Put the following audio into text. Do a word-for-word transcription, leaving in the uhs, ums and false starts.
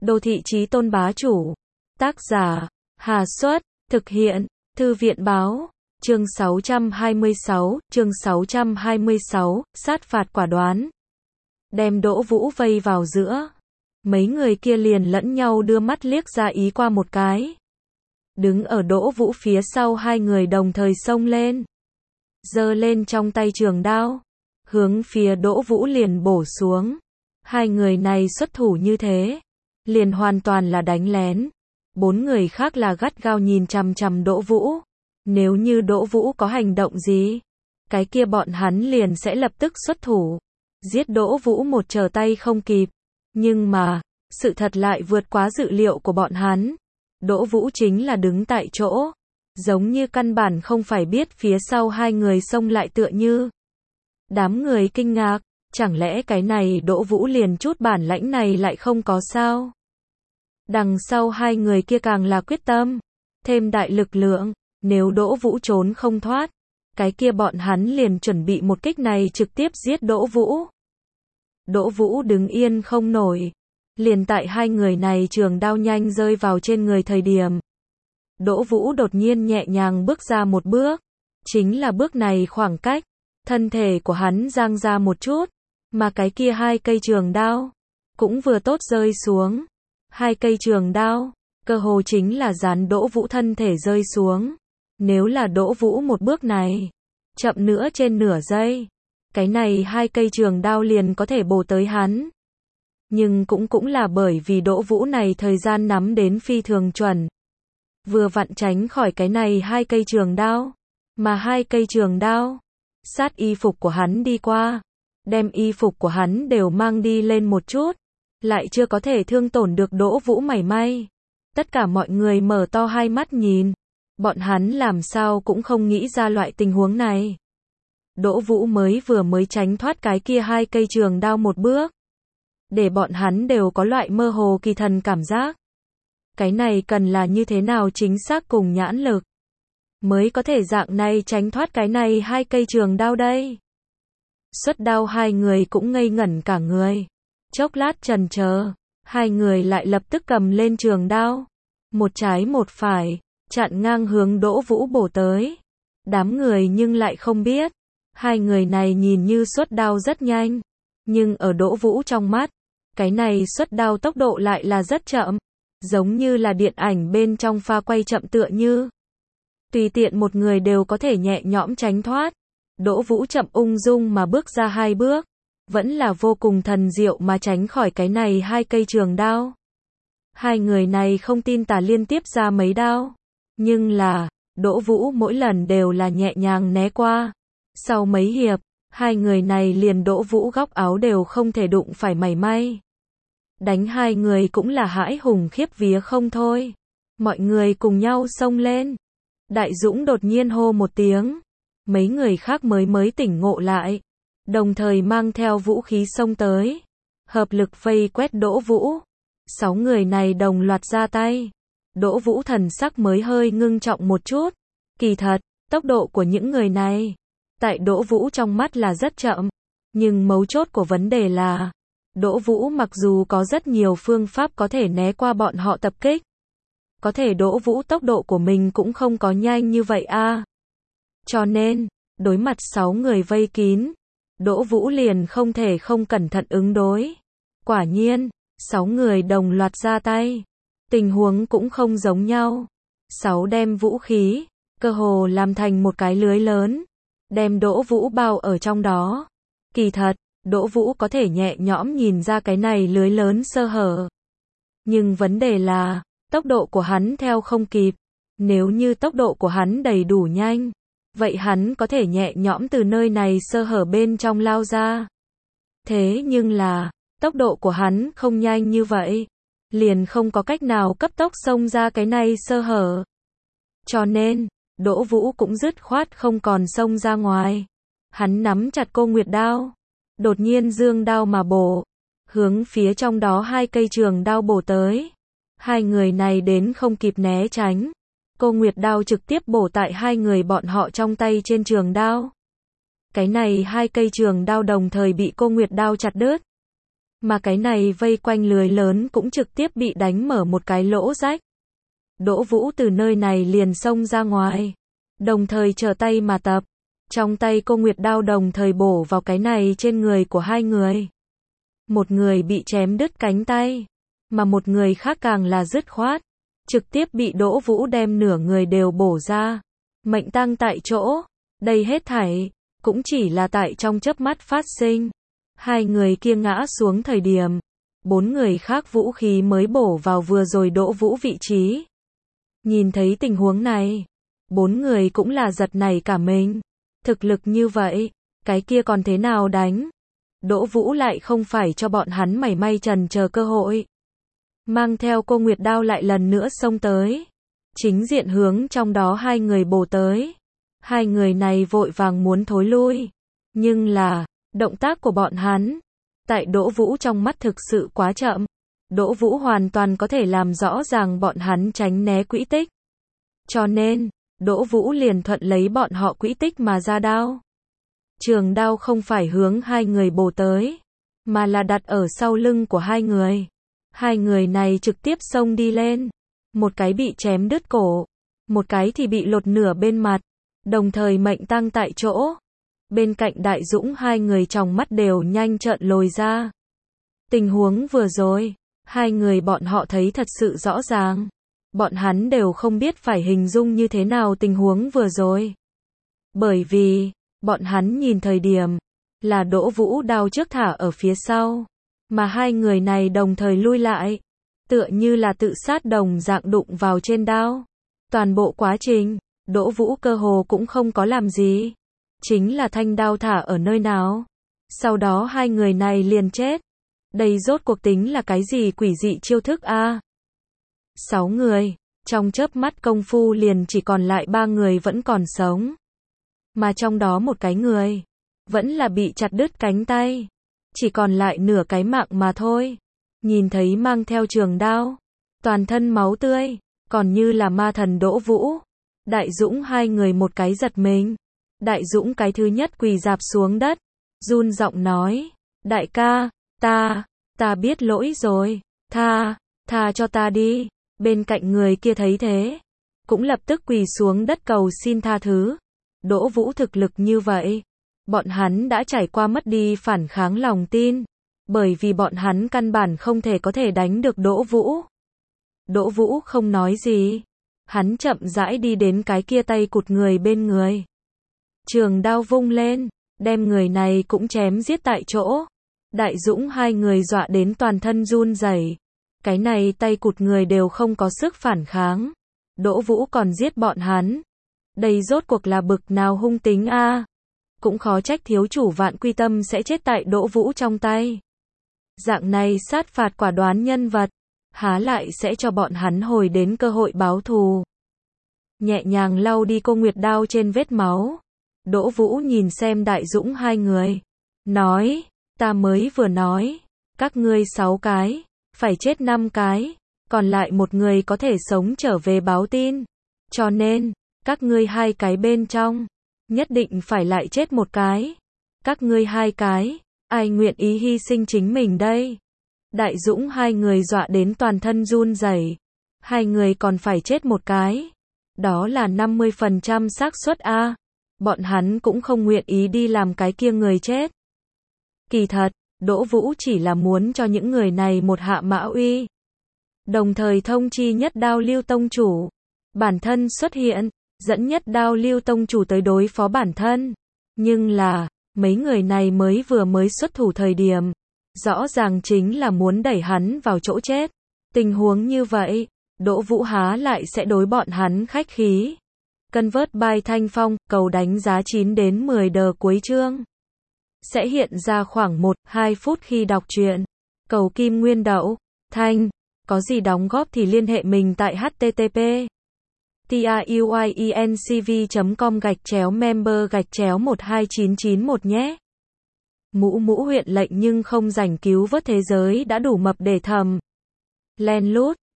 Đô thị chí tôn bá chủ. Tác giả, Hà Xuất, thực hiện, Thư viện báo. Chương sáu trăm hai mươi sáu, chương sáu trăm hai mươi sáu, sát phạt quả đoán. Đem Đỗ Vũ vây vào giữa. Mấy người kia liền lẫn nhau đưa mắt liếc ra ý qua một cái. Đứng ở Đỗ Vũ phía sau hai người đồng thời xông lên. Giơ lên trong tay trường đao. Hướng phía Đỗ Vũ liền bổ xuống. Hai người này xuất thủ như thế. Liền hoàn toàn là đánh lén. Bốn người khác là gắt gao nhìn chằm chằm Đỗ Vũ. Nếu như Đỗ Vũ có hành động gì, cái kia bọn hắn liền sẽ lập tức xuất thủ. Giết Đỗ Vũ một trở tay không kịp. Nhưng mà, sự thật lại vượt quá dự liệu của bọn hắn. Đỗ Vũ chính là đứng tại chỗ. Giống như căn bản không phải biết phía sau hai người xông lại tựa như. Đám người kinh ngạc, chẳng lẽ cái này Đỗ Vũ liền chút bản lãnh này lại không có sao? Đằng sau hai người kia càng là quyết tâm, thêm đại lực lượng, nếu Đỗ Vũ trốn không thoát, cái kia bọn hắn liền chuẩn bị một kích này trực tiếp giết Đỗ Vũ. Đỗ Vũ đứng yên không nổi, liền tại hai người này trường đao nhanh rơi vào trên người thời điểm. Đỗ Vũ đột nhiên nhẹ nhàng bước ra một bước, chính là bước này khoảng cách, thân thể của hắn giang ra một chút, mà cái kia hai cây trường đao cũng vừa tốt rơi xuống. Hai cây trường đao, cơ hồ chính là dán Đỗ Vũ thân thể rơi xuống. Nếu là Đỗ Vũ một bước này, chậm nữa trên nửa giây, cái này hai cây trường đao liền có thể bổ tới hắn. Nhưng cũng cũng là bởi vì Đỗ Vũ này thời gian nắm đến phi thường chuẩn. Vừa vặn tránh khỏi cái này hai cây trường đao, mà hai cây trường đao, sát y phục của hắn đi qua, đem y phục của hắn đều mang đi lên một chút. Lại chưa có thể thương tổn được Đỗ Vũ mảy may. Tất cả mọi người mở to hai mắt nhìn. Bọn hắn làm sao cũng không nghĩ ra loại tình huống này. Đỗ Vũ mới vừa mới tránh thoát cái kia hai cây trường đao một bước. Để bọn hắn đều có loại mơ hồ kỳ thần cảm giác. Cái này cần là như thế nào chính xác cùng nhãn lực. Mới có thể dạng này tránh thoát cái này hai cây trường đao đây. Xuất đao hai người cũng ngây ngẩn cả người. Chốc lát chần chờ, hai người lại lập tức cầm lên trường đao, một trái một phải, chặn ngang hướng Đỗ Vũ bổ tới. Đám người nhưng lại không biết, hai người này nhìn như xuất đao rất nhanh, nhưng ở Đỗ Vũ trong mắt, cái này xuất đao tốc độ lại là rất chậm, giống như là điện ảnh bên trong pha quay chậm tựa như. Tùy tiện một người đều có thể nhẹ nhõm tránh thoát. Đỗ Vũ chậm ung dung mà bước ra hai bước. Vẫn là vô cùng thần diệu mà tránh khỏi cái này hai cây trường đao. Hai người này không tin tà liên tiếp ra mấy đao. Nhưng là, Đỗ Vũ mỗi lần đều là nhẹ nhàng né qua. Sau mấy hiệp, hai người này liền Đỗ Vũ góc áo đều không thể đụng phải mảy may. Đánh hai người cũng là hãi hùng khiếp vía không thôi. Mọi người cùng nhau xông lên. Đại Dũng đột nhiên hô một tiếng. Mấy người khác mới mới tỉnh ngộ lại. Đồng thời mang theo vũ khí xông tới. Hợp lực vây quét Đỗ Vũ. Sáu người này đồng loạt ra tay. Đỗ Vũ thần sắc mới hơi ngưng trọng một chút. Kỳ thật, tốc độ của những người này, tại Đỗ Vũ trong mắt là rất chậm. Nhưng mấu chốt của vấn đề là, Đỗ Vũ mặc dù có rất nhiều phương pháp có thể né qua bọn họ tập kích. Có thể Đỗ Vũ tốc độ của mình cũng không có nhanh như vậy a. Cho nên, đối mặt sáu người vây kín, Đỗ Vũ liền không thể không cẩn thận ứng đối. Quả nhiên, sáu người đồng loạt ra tay. Tình huống cũng không giống nhau. Sáu đem vũ khí, cơ hồ làm thành một cái lưới lớn, đem Đỗ Vũ bao ở trong đó. Kỳ thật, Đỗ Vũ có thể nhẹ nhõm nhìn ra cái này lưới lớn sơ hở. Nhưng vấn đề là, tốc độ của hắn theo không kịp. Nếu như tốc độ của hắn đầy đủ nhanh, vậy hắn có thể nhẹ nhõm từ nơi này sơ hở bên trong lao ra. Thế nhưng là, tốc độ của hắn không nhanh như vậy, liền không có cách nào cấp tốc xông ra cái này sơ hở. Cho nên, Đỗ Vũ cũng dứt khoát không còn xông ra ngoài. Hắn nắm chặt Cô Nguyệt đao, đột nhiên giương đao mà bổ, hướng phía trong đó hai cây trường đao bổ tới. Hai người này đến không kịp né tránh. Cô Nguyệt đao trực tiếp bổ tại hai người bọn họ trong tay trên trường đao. Cái này hai cây trường đao đồng thời bị Cô Nguyệt đao chặt đứt. Mà cái này vây quanh lưới lớn cũng trực tiếp bị đánh mở một cái lỗ rách. Đỗ Vũ từ nơi này liền xông ra ngoài, đồng thời trở tay mà tập. Trong tay cô Nguyệt đao đồng thời bổ vào cái này trên người của hai người. Một người bị chém đứt cánh tay, mà một người khác càng là dứt khoát, trực tiếp bị Đỗ Vũ đem nửa người đều bổ ra, mệnh tang tại chỗ. Đây hết thảy cũng chỉ là tại trong chớp mắt phát sinh. Hai người kia ngã xuống thời điểm, bốn người khác vũ khí mới bổ vào vừa rồi Đỗ Vũ vị trí. Nhìn thấy tình huống này, bốn người cũng là giật nảy cả mình. Thực lực như vậy, cái kia còn thế nào đánh? Đỗ Vũ lại không phải cho bọn hắn mảy may chần chờ cơ hội. Mang theo cô Nguyệt đao lại lần nữa xông tới. Chính diện hướng trong đó hai người bổ tới. Hai người này vội vàng muốn thối lui. Nhưng là, động tác của bọn hắn, tại Đỗ Vũ trong mắt thực sự quá chậm. Đỗ Vũ hoàn toàn có thể làm rõ ràng bọn hắn tránh né quỹ tích. Cho nên, Đỗ Vũ liền thuận lấy bọn họ quỹ tích mà ra đao. Trường đao không phải hướng hai người bổ tới, mà là đặt ở sau lưng của hai người. Hai người này trực tiếp xông đi lên. Một cái bị chém đứt cổ, một cái thì bị lột nửa bên mặt, đồng thời mệnh tang tại chỗ. Bên cạnh Đại Dũng hai người trong mắt đều nhanh trợn lồi ra. Tình huống vừa rồi, hai người bọn họ thấy thật sự rõ ràng. Bọn hắn đều không biết phải hình dung như thế nào tình huống vừa rồi. Bởi vì, bọn hắn nhìn thời điểm, là Đỗ Vũ đao trước thả ở phía sau, mà hai người này đồng thời lui lại, tựa như là tự sát đồng dạng đụng vào trên đao. Toàn bộ quá trình, Đỗ Vũ cơ hồ cũng không có làm gì, chính là thanh đao thả ở nơi nào. Sau đó hai người này liền chết. Đây rốt cuộc tính là cái gì quỷ dị chiêu thức a? Sáu người, trong chớp mắt công phu liền chỉ còn lại ba người vẫn còn sống. Mà trong đó một cái người, vẫn là bị chặt đứt cánh tay. Chỉ còn lại nửa cái mạng mà thôi. Nhìn thấy mang theo trường đao, toàn thân máu tươi, còn như là ma thần Đỗ Vũ. Đại Dũng hai người một cái giật mình. Đại Dũng cái thứ nhất quỳ rạp xuống đất, run giọng nói, đại ca, ta, ta biết lỗi rồi, tha, tha cho ta đi. Bên cạnh người kia thấy thế, cũng lập tức quỳ xuống đất cầu xin tha thứ. Đỗ Vũ thực lực như vậy, bọn hắn đã trải qua mất đi phản kháng lòng tin, bởi vì bọn hắn căn bản không thể có thể đánh được Đỗ Vũ. Đỗ Vũ không nói gì, hắn chậm rãi đi đến cái kia tay cụt người bên người. Trường đao vung lên, đem người này cũng chém giết tại chỗ. Đại Dũng hai người dọa đến toàn thân run rẩy. Cái này tay cụt người đều không có sức phản kháng. Đỗ Vũ còn giết bọn hắn. Đây rốt cuộc là bực nào hung tính a? À? Cũng khó trách thiếu chủ Vạn Quy Tâm sẽ chết tại Đỗ Vũ trong tay. Dạng này sát phạt quả đoán nhân vật, há lại sẽ cho bọn hắn hồi đến cơ hội báo thù. Nhẹ nhàng lau đi cô Nguyệt đao trên vết máu. Đỗ Vũ nhìn xem Đại Dũng hai người, nói, ta mới vừa nói, các ngươi sáu cái, phải chết năm cái, còn lại một người có thể sống trở về báo tin. Cho nên, các ngươi hai cái bên trong, nhất định phải lại chết một cái. Các ngươi hai cái, ai nguyện ý hy sinh chính mình đây? Đại Dũng hai người dọa đến toàn thân run rẩy. Hai người còn phải chết một cái. Đó là năm mươi phần trăm xác suất a. Bọn hắn cũng không nguyện ý đi làm cái kia người chết. Kỳ thật, Đỗ Vũ chỉ là muốn cho những người này một hạ mã uy. Đồng thời thông chi Nhất Đao Lưu tông chủ, bản thân xuất hiện, dẫn Nhất Đao Lưu tông chủ tới đối phó bản thân. Nhưng là, mấy người này mới vừa mới xuất thủ thời điểm, rõ ràng chính là muốn đẩy hắn vào chỗ chết. Tình huống như vậy, Đỗ Vũ há lại sẽ đối bọn hắn khách khí. Convert by Thanh Phong, cầu đánh giá chín đến mười đờ cuối chương. Sẽ hiện ra khoảng một đến hai phút khi đọc truyện. Cầu kim nguyên đậu, Thanh, có gì đóng góp thì liên hệ mình tại http truyencv chấm com gạch chéo member gạch chéo một hai chín chín một nhé. Mũ mũ huyện lệnh nhưng không rảnh cứu vớt thế giới đã đủ mập để thầm. Len lút.